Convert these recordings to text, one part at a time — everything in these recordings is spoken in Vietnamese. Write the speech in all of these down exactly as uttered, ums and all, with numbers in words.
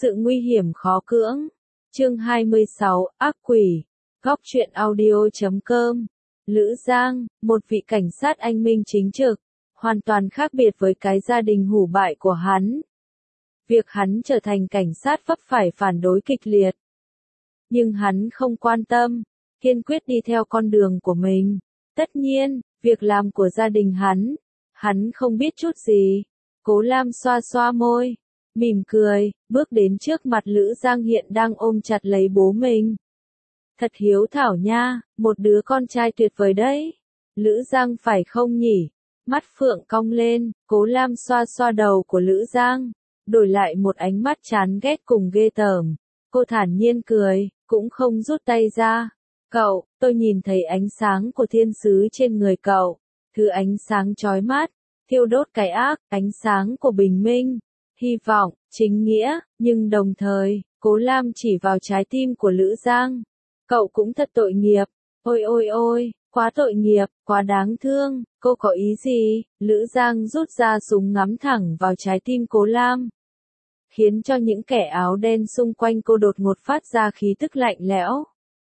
Sự nguy hiểm khó cưỡng. Chương hai mươi sáu, ác quỷ. Góc truyện audio chấm com. Lữ Giang, một vị cảnh sát anh minh chính trực, hoàn toàn khác biệt với cái gia đình hủ bại của hắn. Việc hắn trở thành cảnh sát vấp phải phản đối kịch liệt. Nhưng hắn không quan tâm, kiên quyết đi theo con đường của mình. Tất nhiên, việc làm của gia đình hắn, hắn không biết chút gì. Cố Lam xoa xoa môi, mỉm cười, bước đến trước mặt Lữ Giang hiện đang ôm chặt lấy bố mình. Thật hiếu thảo nha, một đứa con trai tuyệt vời đấy. Lữ Giang phải không nhỉ? Mắt Phượng cong lên, Cố Lam xoa xoa đầu của Lữ Giang, đổi lại một ánh mắt chán ghét cùng ghê tởm. Cô thản nhiên cười, cũng không rút tay ra. Cậu, tôi nhìn thấy ánh sáng của thiên sứ trên người cậu. Thứ ánh sáng chói mắt, thiêu đốt cái ác, ánh sáng của bình minh, hy vọng, chính nghĩa, nhưng đồng thời, Cố Lam chỉ vào trái tim của Lữ Giang. Cậu cũng thật tội nghiệp, ôi ôi ôi, quá tội nghiệp, quá đáng thương, cô có ý gì? Lữ Giang rút ra súng ngắm thẳng vào trái tim Cố Lam, khiến cho những kẻ áo đen xung quanh cô đột ngột phát ra khí tức lạnh lẽo.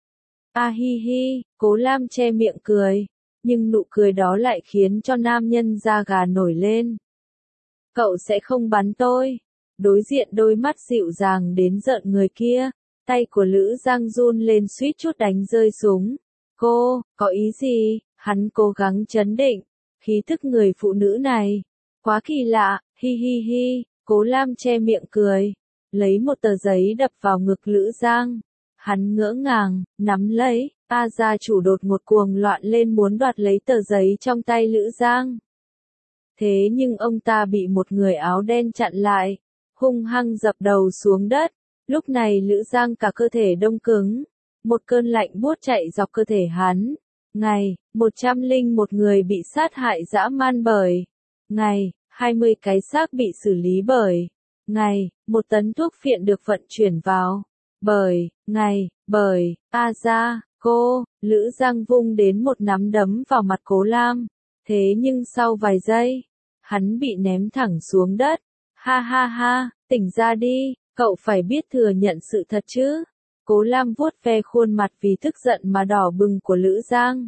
A hi hi, Cố Lam che miệng cười, nhưng nụ cười đó lại khiến cho nam nhân da gà nổi lên. Cậu sẽ không bắn tôi. Đối diện đôi mắt dịu dàng đến rợn người kia, tay của Lữ Giang run lên suýt chút đánh rơi súng. Cô, có ý gì? Hắn cố gắng trấn định, khí thức người phụ nữ này, quá kỳ lạ, hi hi hi. Cố Lam che miệng cười, lấy một tờ giấy đập vào ngực Lữ Giang. Hắn ngỡ ngàng, nắm lấy, A gia chủ đột ngột cuồng loạn lên muốn đoạt lấy tờ giấy trong tay Lữ Giang. Thế nhưng ông ta bị một người áo đen chặn lại, hung hăng dập đầu xuống đất. Lúc này Lữ Giang cả cơ thể đông cứng, một cơn lạnh buốt chạy dọc cơ thể hắn. Ngày, một trăm linh một người bị sát hại dã man bởi. Ngày, hai mươi cái xác bị xử lý bởi. Ngày, một tấn thuốc phiện được vận chuyển vào. Bởi, ngày, bởi, A gia, cô, Lữ Giang vung đến một nắm đấm vào mặt Cố Lam. Thế nhưng sau vài giây, hắn bị ném thẳng xuống đất. Ha ha ha, tỉnh ra đi, cậu phải biết thừa nhận sự thật chứ. Cố Lam vuốt ve khuôn mặt vì tức giận mà đỏ bừng của Lữ Giang,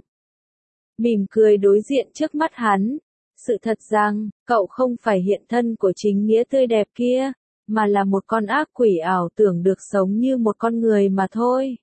mỉm cười đối diện trước mắt hắn. Sự thật rằng, cậu không phải hiện thân của chính nghĩa tươi đẹp kia, mà là một con ác quỷ ảo tưởng được sống như một con người mà thôi.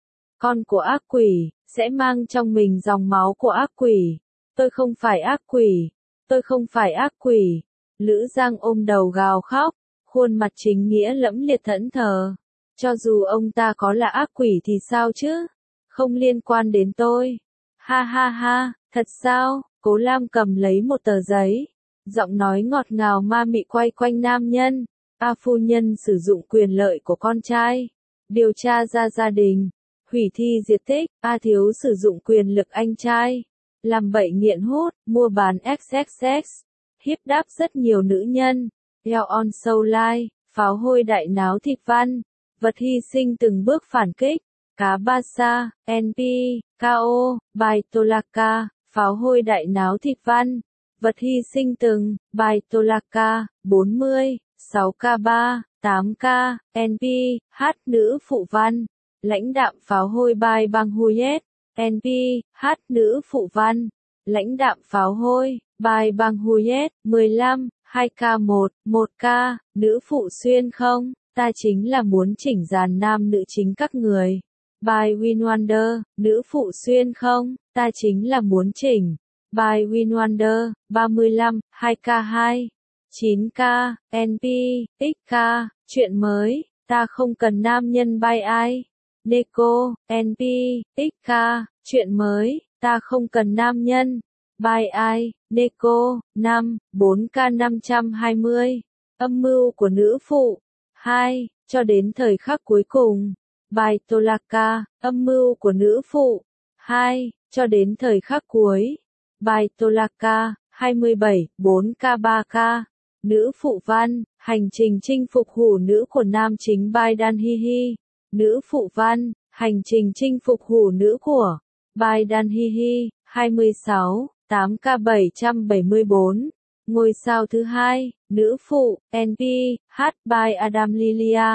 Con của ác quỷ, sẽ mang trong mình dòng máu của ác quỷ. Tôi không phải ác quỷ, tôi không phải ác quỷ. Lữ Giang ôm đầu gào khóc, khuôn mặt chính nghĩa lẫm liệt thẫn thờ. Cho dù ông ta có là ác quỷ thì sao chứ? Không liên quan đến tôi. Ha ha ha, thật sao? Cố Lam cầm lấy một tờ giấy, giọng nói ngọt ngào ma mị quay quanh nam nhân. A phu nhân sử dụng quyền lợi của con trai, điều tra ra gia đình, hủy thi diệt tích. A thiếu sử dụng quyền lực anh trai, làm bậy nghiện hút, mua bán ích ích ích, hiếp đáp rất nhiều nữ nhân. Hell on Soul Live, pháo hôi đại náo thịt văn, vật hy sinh từng bước phản kích. Cá Ba Sa, en pê, ca o, bài Tolaka, pháo hôi đại náo thịt văn, vật hy sinh từng, bài Tolaka, bốn mươi, sáu K ba, tám K, en pê, hát nữ phụ văn, lãnh đạm pháo hôi bài bang Huyet, en pê, hát nữ phụ văn, lãnh đạm pháo hôi, bài bang Huyet, mười lăm, hai K một, một K, nữ phụ xuyên không, ta chính là muốn chỉnh dàn nam nữ chính các người. By Win Wonder, nữ phụ xuyên không, ta chính là muốn chỉnh. By Win Wonder, ba mươi lăm, hai K hai, chín K, en pê, ích ca, chuyện mới, ta không cần nam nhân by ai. Neko, en pê, ích ca, chuyện mới, ta không cần nam nhân. By ai, Neko, năm, bốn K năm trăm hai mươi, âm mưu của nữ phụ. hai, cho đến thời khắc cuối cùng. Bài Tolaka, âm mưu của nữ phụ. hai, cho đến thời khắc cuối. Bài Tolaka, hai mươi bảy, bốn K ba K. Nữ phụ văn, hành trình chinh phục hủ nữ của nam chính Bai Dan Hi Hi. Nữ phụ văn, hành trình chinh phục hủ nữ của Bai Dan Hi Hi, hai mươi sáu, tám K bảy trăm bảy mươi bốn. Ngôi sao thứ hai, nữ phụ, en pê, hát by Adam Lilia.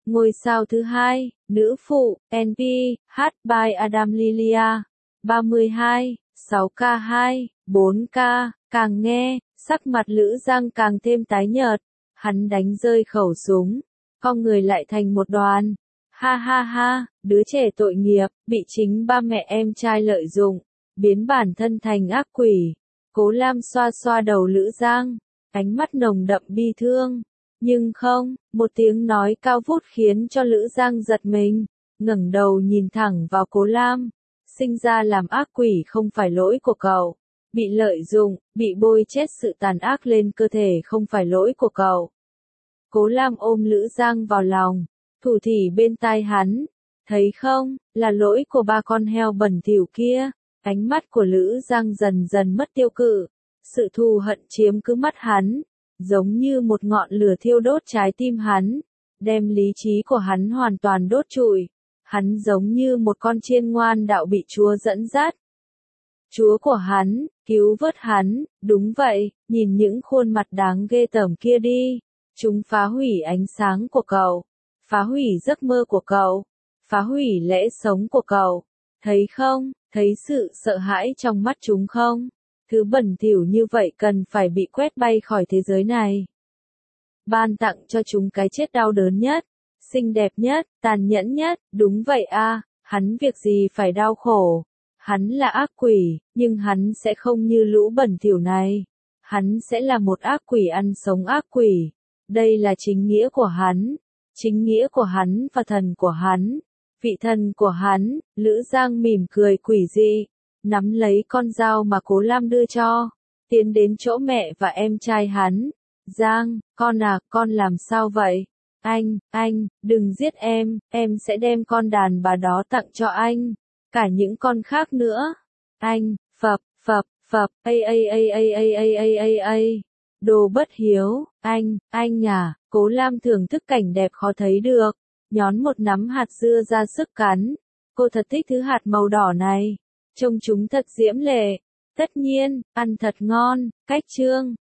Ngôi sao thứ hai, nữ phụ, en pê, hát by Adam Lilia. ba mươi hai, sáu k hai, bốn k, càng nghe, sắc mặt Lữ Giang càng thêm tái nhợt. Hắn đánh rơi khẩu súng, con người lại thành một đoàn. Ha ha ha, đứa trẻ tội nghiệp, bị chính ba mẹ em trai lợi dụng, biến bản thân thành ác quỷ. Cố Lam xoa xoa đầu Lữ Giang, ánh mắt nồng đậm bi thương. Nhưng không, một tiếng nói cao vút khiến cho Lữ Giang giật mình, ngẩng đầu nhìn thẳng vào Cố Lam. Sinh ra làm ác quỷ không phải lỗi của cậu. Bị lợi dụng, bị bôi chết sự tàn ác lên cơ thể không phải lỗi của cậu. Cố Lam ôm Lữ Giang vào lòng, thủ thỉ bên tai hắn. Thấy không, là lỗi của ba con heo bẩn thỉu kia. Ánh mắt của Lữ Giang dần dần mất tiêu cự. Sự thù hận chiếm cứ mắt hắn, giống như một ngọn lửa thiêu đốt trái tim hắn, đem lý trí của hắn hoàn toàn đốt trụi. Hắn giống như một con chiên ngoan đạo bị Chúa dẫn dắt. Chúa của hắn, cứu vớt hắn, đúng vậy, nhìn những khuôn mặt đáng ghê tởm kia đi. Chúng phá hủy ánh sáng của cậu, phá hủy giấc mơ của cậu, phá hủy lẽ sống của cậu. Thấy không, thấy sự sợ hãi trong mắt chúng không? Thứ bẩn thỉu như vậy cần phải bị quét bay khỏi thế giới này. Ban tặng cho chúng cái chết đau đớn nhất, xinh đẹp nhất, tàn nhẫn nhất, đúng vậy a, hắn việc gì phải đau khổ. Hắn là ác quỷ, nhưng hắn sẽ không như lũ bẩn thỉu này. Hắn sẽ là một ác quỷ ăn sống ác quỷ. Đây là chính nghĩa của hắn, chính nghĩa của hắn và thần của hắn. Vị thần của hắn. Lữ Giang mỉm cười quỷ dị, nắm lấy con dao mà Cố Lam đưa cho, tiến đến chỗ mẹ và em trai hắn. Giang, con à, con làm sao vậy? Anh, anh, đừng giết em, em sẽ đem con đàn bà đó tặng cho anh, cả những con khác nữa. Anh, phập, phập, phập, ây ây ây ây ây ây ây ây ây. Đồ bất hiếu, anh, anh à, Cố Lam thưởng thức cảnh đẹp khó thấy được, nhón một nắm hạt dưa ra sức cắn. Cô thật thích thứ hạt màu đỏ này, trông chúng thật diễm lệ. Tất nhiên, ăn thật ngon. Cách chương